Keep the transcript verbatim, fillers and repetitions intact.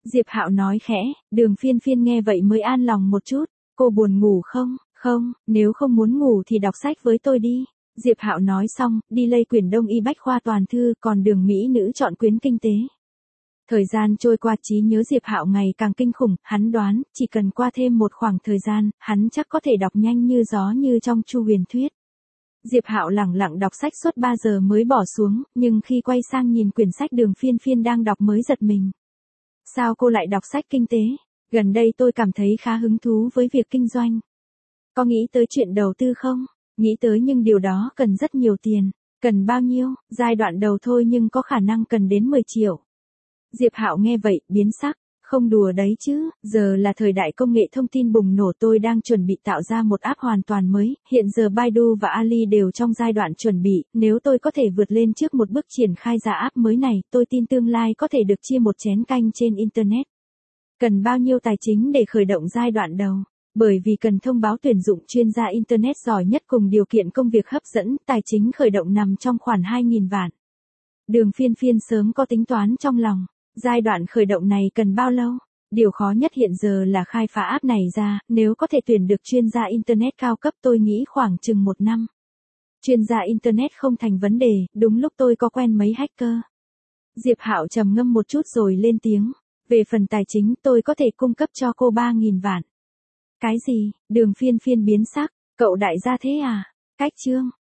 Diệp Hạo nói khẽ, Đường Phiên Phiên nghe vậy mới an lòng một chút, cô buồn ngủ không? Không, nếu không muốn ngủ thì đọc sách với tôi đi. Diệp Hạo nói xong, đi lây quyển Đông y bách khoa toàn thư, còn Đường mỹ nữ chọn quyển kinh tế. Thời gian trôi qua, trí nhớ Diệp Hạo ngày càng kinh khủng, hắn đoán, chỉ cần qua thêm một khoảng thời gian, hắn chắc có thể đọc nhanh như gió như trong Chu Huyền Thuyết. Diệp Hạo lẳng lặng đọc sách suốt ba giờ mới bỏ xuống, nhưng khi quay sang nhìn quyển sách Đường Phiên Phiên đang đọc mới giật mình. Sao cô lại đọc sách kinh tế? Gần đây tôi cảm thấy khá hứng thú với việc kinh doanh. Có nghĩ tới chuyện đầu tư không? Nghĩ tới, nhưng điều đó cần rất nhiều tiền. Cần bao nhiêu? Giai đoạn đầu thôi nhưng có khả năng cần đến mười triệu. Diệp Hạo nghe vậy, biến sắc. Không đùa đấy chứ, giờ là thời đại công nghệ thông tin bùng nổ, tôi đang chuẩn bị tạo ra một app hoàn toàn mới, hiện giờ Baidu và Ali đều trong giai đoạn chuẩn bị, nếu tôi có thể vượt lên trước một bước triển khai ra app mới này, tôi tin tương lai có thể được chia một chén canh trên Internet. Cần bao nhiêu tài chính để khởi động giai đoạn đầu? Bởi vì cần thông báo tuyển dụng chuyên gia Internet giỏi nhất cùng điều kiện công việc hấp dẫn, tài chính khởi động nằm trong khoảng hai nghìn vạn. Đường Phiên Phiên sớm có tính toán trong lòng. Giai đoạn khởi động này cần bao lâu? Điều khó nhất hiện giờ là khai phá app này ra, nếu có thể tuyển được chuyên gia Internet cao cấp tôi nghĩ khoảng chừng một năm. Chuyên gia Internet không thành vấn đề, đúng lúc tôi có quen mấy hacker. Diệp Hạo trầm ngâm một chút rồi lên tiếng. Về phần tài chính tôi có thể cung cấp cho cô ba nghìn vạn. Cái gì? Đường Phiên Phiên biến sắc, cậu đại gia thế à? Cách chương.